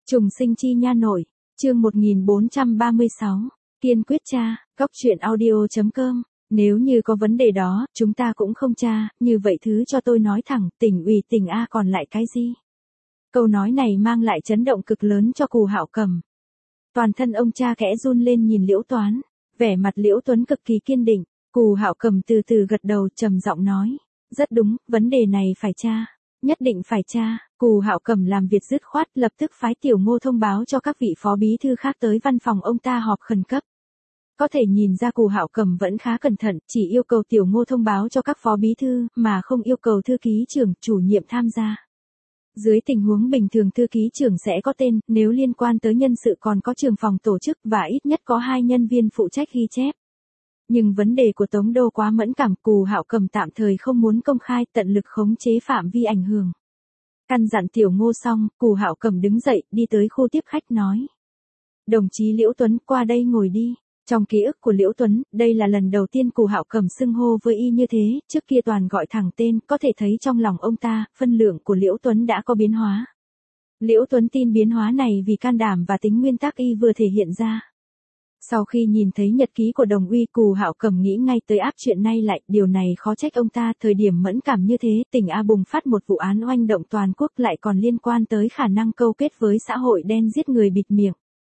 Trùng sinh chi nha nội, chương 1436, kiên quyết tra, góc chuyện audio.com. Nếu như có vấn đề đó, chúng ta cũng không tra, như vậy thứ cho tôi nói thẳng, tỉnh ủy tỉnh A còn lại cái gì? Câu nói này mang lại chấn động cực lớn cho Cù Hạo Cầm. Toàn thân ông cha khẽ run lên nhìn Liễu Toán, vẻ mặt Liễu Tuấn cực kỳ kiên định. Cù Hạo Cầm từ từ gật đầu trầm giọng nói, rất đúng, vấn đề này phải tra, nhất định phải tra. Cù Hạo Cầm làm việc dứt khoát, lập tức phái Tiểu Ngô thông báo cho các vị phó bí thư khác tới văn phòng ông ta họp khẩn cấp. Có thể nhìn ra Cù Hạo Cầm vẫn khá cẩn thận, chỉ yêu cầu Tiểu Ngô thông báo cho các phó bí thư, mà không yêu cầu thư ký trưởng, chủ nhiệm tham gia. Dưới tình huống bình thường thư ký trưởng sẽ có tên, nếu liên quan tới nhân sự còn có trưởng phòng tổ chức và ít nhất có 2 nhân viên phụ trách ghi chép. Nhưng vấn đề của Tống Đô quá mẫn cảm, Cù Hạo Cầm tạm thời không muốn công khai, tận lực khống chế phạm vi ảnh hưởng. Căn dặn Tiểu Ngô xong, Cù Hạo Cầm đứng dậy, đi tới khu tiếp khách nói. Đồng chí Liễu Tuấn, qua đây ngồi đi. Trong ký ức của Liễu Tuấn, đây là lần đầu tiên Cù Hạo Cầm xưng hô với y như thế, trước kia toàn gọi thẳng tên, có thể thấy trong lòng ông ta, phân lượng của Liễu Tuấn đã có biến hóa. Liễu Tuấn tin biến hóa này vì can đảm và tính nguyên tắc y vừa thể hiện ra. Sau khi nhìn thấy nhật ký của Đồng Uy, Cù Hạo Cầm nghĩ ngay tới áp chuyện nay lại, điều này khó trách ông ta, thời điểm mẫn cảm như thế, tỉnh A bùng phát một vụ án oanh động toàn quốc lại còn liên quan tới khả năng câu kết với xã hội đen giết người bịt miệng.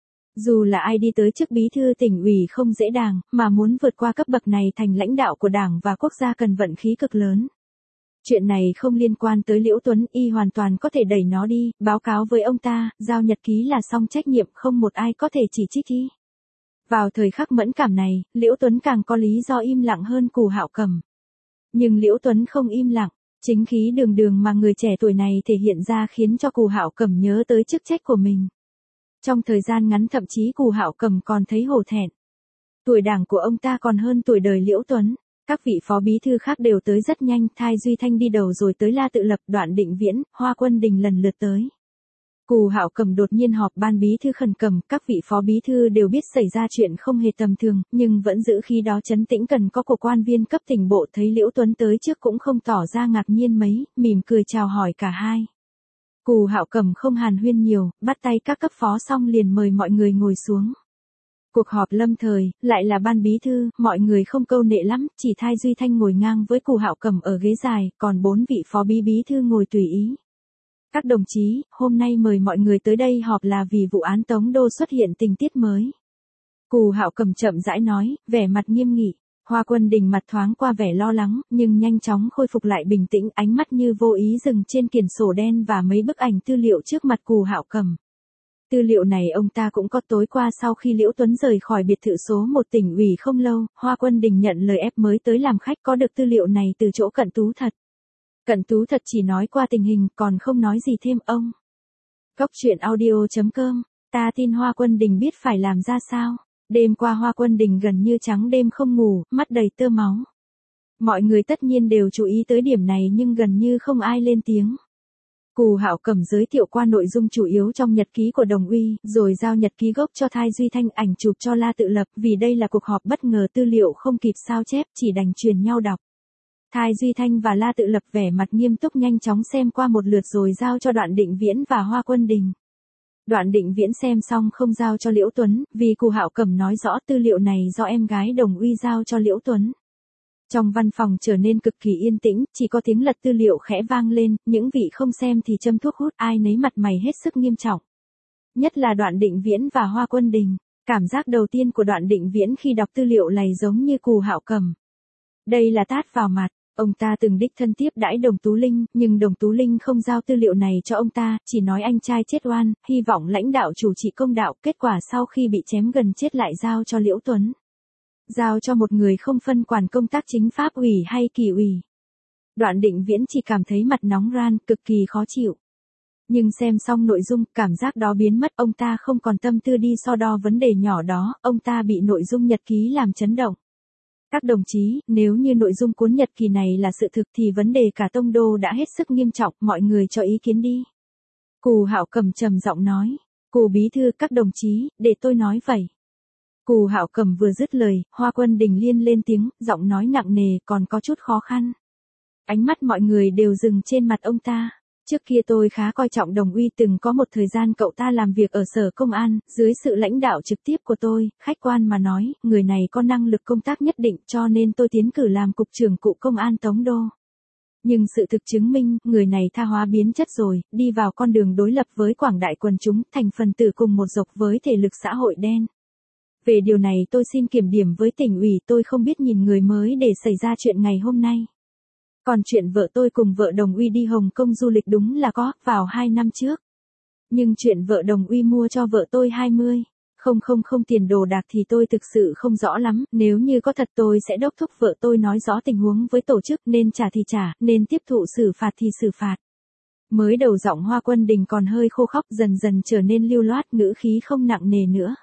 Dù là ai đi tới chức bí thư tỉnh ủy không dễ dàng, mà muốn vượt qua cấp bậc này thành lãnh đạo của đảng và quốc gia cần vận khí cực lớn. Chuyện này không liên quan tới Liễu Tuấn, y hoàn toàn có thể đẩy nó đi, báo cáo với ông ta, giao nhật ký là xong, trách nhiệm không một ai có thể chỉ trích y. Vào thời khắc mẫn cảm này, Liễu Tuấn càng có lý do im lặng hơn Cù Hạo Cầm. Nhưng Liễu Tuấn không im lặng, chính khí đường đường mà người trẻ tuổi này thể hiện ra khiến cho Cù Hạo Cầm nhớ tới chức trách của mình. Trong thời gian ngắn thậm chí Cù Hạo Cầm còn thấy hổ thẹn. Tuổi đảng của ông ta còn hơn tuổi đời Liễu Tuấn. Các vị phó bí thư khác đều tới rất nhanh, Thai Duy Thanh đi đầu rồi tới La Tự Lập, Đoạn Định Viễn, Hoa Quân Đình lần lượt tới. Cù Hạo Cầm đột nhiên họp ban bí thư khẩn cầm, các vị phó bí thư đều biết xảy ra chuyện không hề tầm thường, nhưng vẫn giữ khi đó trấn tĩnh, cần có của quan viên cấp tỉnh bộ. Thấy Liễu Tuấn tới trước cũng không tỏ ra ngạc nhiên mấy, mỉm cười chào hỏi cả hai. Cù Hạo Cầm không hàn huyên nhiều, bắt tay các cấp phó xong liền mời mọi người ngồi xuống. Cuộc họp lâm thời, lại là ban bí thư, mọi người không câu nệ lắm, chỉ Thai Duy Thanh ngồi ngang với Cù Hạo Cầm ở ghế dài, còn 4 vị phó bí thư ngồi tùy ý. Các đồng chí, hôm nay mời mọi người tới đây họp là vì vụ án Tống Đô xuất hiện tình tiết mới. Cù Hạo Cầm chậm rãi nói, vẻ mặt nghiêm nghị. Hoa Quân Đình mặt thoáng qua vẻ lo lắng, nhưng nhanh chóng khôi phục lại bình tĩnh, ánh mắt như vô ý dừng trên quyển sổ đen và mấy bức ảnh tư liệu trước mặt Cù Hạo Cầm. Tư liệu này ông ta cũng có, tối qua sau khi Liễu Tuấn rời khỏi biệt thự số 1 tỉnh ủy không lâu, Hoa Quân Đình nhận lời ép mới tới làm khách, có được tư liệu này từ chỗ Cận Tú Thật. Cận Tú Thật chỉ nói qua tình hình, còn không nói gì thêm ông. Góc chuyện audio.com, ta tin Hoa Quân Đình biết phải làm ra sao. Đêm qua Hoa Quân Đình gần như trắng đêm không ngủ, mắt đầy tơ máu. Mọi người tất nhiên đều chú ý tới điểm này nhưng gần như không ai lên tiếng. Cù Hạo Cầm giới thiệu qua nội dung chủ yếu trong nhật ký của Đồng Uy, rồi giao nhật ký gốc cho Thai Duy Thanh, ảnh chụp cho La Tự Lập, vì đây là cuộc họp bất ngờ tư liệu không kịp sao chép, chỉ đành truyền nhau đọc. Thai Duy Thanh và La Tự Lập vẻ mặt nghiêm túc nhanh chóng xem qua một lượt rồi giao cho Đoạn Định Viễn và Hoa Quân Đình. Đoạn Định Viễn xem xong không giao cho Liễu Tuấn, vì Cù Hạo Cầm nói rõ tư liệu này do em gái Đồng Uy giao cho Liễu Tuấn. Trong văn phòng trở nên cực kỳ yên tĩnh, chỉ có tiếng lật tư liệu khẽ vang lên, những vị không xem thì châm thuốc hút, ai nấy mặt mày hết sức nghiêm trọng. Nhất là Đoạn Định Viễn và Hoa Quân Đình. Cảm giác đầu tiên của Đoạn Định Viễn khi đọc tư liệu này giống như Cù Hạo Cầm. Đây là tát vào mặt. Ông ta từng đích thân tiếp đãi Đồng Tú Linh, nhưng Đồng Tú Linh không giao tư liệu này cho ông ta, chỉ nói anh trai chết oan, hy vọng lãnh đạo chủ trì công đạo, kết quả sau khi bị chém gần chết lại giao cho Liễu Tuấn. Giao cho một người không phân quản công tác chính pháp ủy hay kỳ ủy. Đoạn Định Viễn chỉ cảm thấy mặt nóng ran, cực kỳ khó chịu. Nhưng xem xong nội dung, cảm giác đó biến mất, ông ta không còn tâm tư đi so đo vấn đề nhỏ đó, ông ta bị nội dung nhật ký làm chấn động. Các đồng chí, nếu như nội dung cuốn nhật ký này là sự thực thì vấn đề cả Tông Đô đã hết sức nghiêm trọng, mọi người cho ý kiến đi. Cù Hạo Cầm trầm giọng nói, Cù bí thư, các đồng chí, để tôi nói vậy. Cù Hạo Cầm vừa dứt lời, Hoa Quân Đình liên lên tiếng, giọng nói nặng nề, còn có chút khó khăn. Ánh mắt mọi người đều dừng trên mặt ông ta. Trước kia tôi khá coi trọng Đồng Uy, từng có một thời gian cậu ta làm việc ở sở công an, dưới sự lãnh đạo trực tiếp của tôi, khách quan mà nói, người này có năng lực công tác nhất định cho nên tôi tiến cử làm cục trưởng cụ công an Tống Đô. Nhưng sự thực chứng minh, người này tha hóa biến chất rồi, đi vào con đường đối lập với quảng đại quần chúng, thành phần tử cùng một dọc với thể lực xã hội đen. Về điều này tôi xin kiểm điểm với tỉnh ủy, tôi không biết nhìn người mới để xảy ra chuyện ngày hôm nay. Còn chuyện vợ tôi cùng vợ Đồng Uy đi Hồng Kông du lịch đúng là có, vào 2 năm trước. Nhưng chuyện vợ Đồng Uy mua cho vợ tôi 20.000 tiền đồ đạc thì tôi thực sự không rõ lắm, nếu như có thật tôi sẽ đốc thúc vợ tôi nói rõ tình huống với tổ chức, nên trả thì trả, nên tiếp thụ xử phạt thì xử phạt. Mới đầu giọng Hoa Quân Đình còn hơi khô khóc, dần dần trở nên lưu loát, ngữ khí không nặng nề nữa.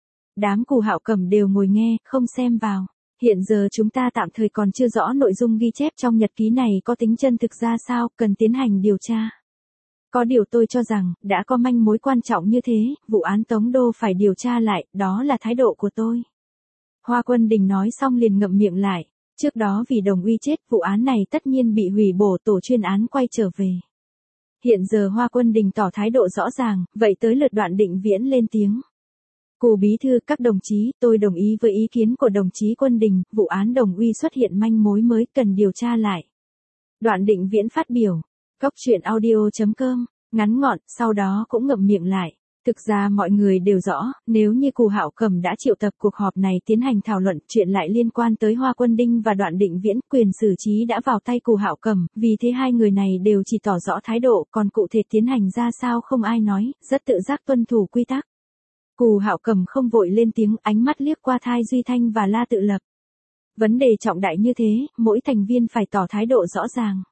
Đám Cù Hạo Cẩm đều ngồi nghe, không xem vào. Hiện giờ chúng ta tạm thời còn chưa rõ nội dung ghi chép trong nhật ký này có tính chân thực ra sao, cần tiến hành điều tra. Có điều tôi cho rằng, đã có manh mối quan trọng như thế, vụ án Tống Đô phải điều tra lại, đó là thái độ của tôi. Hoa Quân Đình nói xong liền ngậm miệng lại. Trước đó vì Đồng Uy chết, vụ án này tất nhiên bị hủy bổ, tổ chuyên án quay trở về. Hiện giờ Hoa Quân Đình tỏ thái độ rõ ràng, vậy tới lượt Đoạn Định Viễn lên tiếng. Cù bí thư, các đồng chí, tôi đồng ý với ý kiến của đồng chí Quân Đình, vụ án Đồng Uy xuất hiện manh mối mới cần điều tra lại. Đoạn Định Viễn phát biểu. Góc truyện audio.com, ngắn gọn, sau đó cũng ngậm miệng lại. Thực ra mọi người đều rõ, nếu như Cù Hạo Cẩm đã triệu tập cuộc họp này tiến hành thảo luận chuyện lại liên quan tới Hoa Quân Đình và Đoạn Định Viễn, quyền xử trí đã vào tay Cù Hạo Cẩm, vì thế hai người này đều chỉ tỏ rõ thái độ, còn cụ thể tiến hành ra sao không ai nói, rất tự giác tuân thủ quy tắc. Cù Hạo Cẩm không vội lên tiếng, ánh mắt liếc qua Thai Duy Thanh và La Tự Lập. Vấn đề trọng đại như thế, mỗi thành viên phải tỏ thái độ rõ ràng.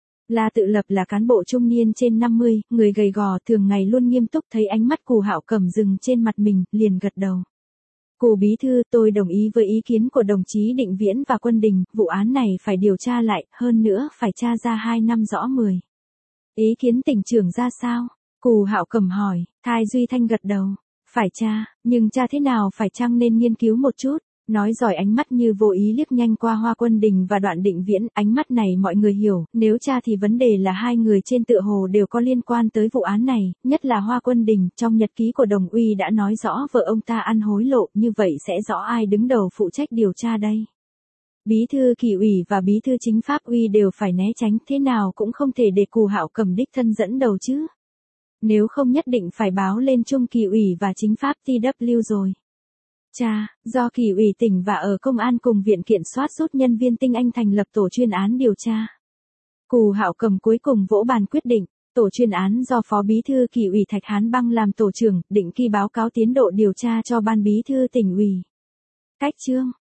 La Tự Lập là cán bộ trung niên trên 50, người gầy gò, thường ngày luôn nghiêm túc, thấy ánh mắt Cù Hạo Cẩm dừng trên mặt mình, liền gật đầu. Cù bí thư, tôi đồng ý với ý kiến của đồng chí Định Viễn và Quân Đình, vụ án này phải điều tra lại, hơn nữa phải tra ra 2 năm rõ 10. Ý kiến tỉnh trưởng ra sao? Cù Hạo Cẩm hỏi. Thai Duy Thanh gật đầu. Phải tra, nhưng tra thế nào phải chăng nên nghiên cứu một chút. Nói giỏi, ánh mắt như vô ý liếc nhanh qua Hoa Quân Đình và Đoạn Định Viễn, ánh mắt này mọi người hiểu, nếu tra thì vấn đề là hai người trên tựa hồ đều có liên quan tới vụ án này, nhất là Hoa Quân Đình, trong nhật ký của Đồng Uy đã nói rõ vợ ông ta ăn hối lộ, như vậy sẽ rõ ai đứng đầu phụ trách điều tra đây. Bí thư Kỷ ủy và bí thư chính pháp uy đều phải né tránh, thế nào cũng không thể để Cù Hạo Cẩm đích thân dẫn đầu chứ. Nếu không nhất định phải báo lên Trung Kỷ ủy và chính pháp TW rồi. Do Kỷ ủy tỉnh và ở công an cùng viện kiểm soát rút nhân viên tinh anh thành lập tổ chuyên án điều tra. Cù Hạo Cẩm cuối cùng vỗ bàn quyết định, tổ chuyên án do Phó Bí thư Kỷ ủy Thạch Hán Băng làm tổ trưởng, định kỳ báo cáo tiến độ điều tra cho Ban Bí thư tỉnh ủy. Cách chương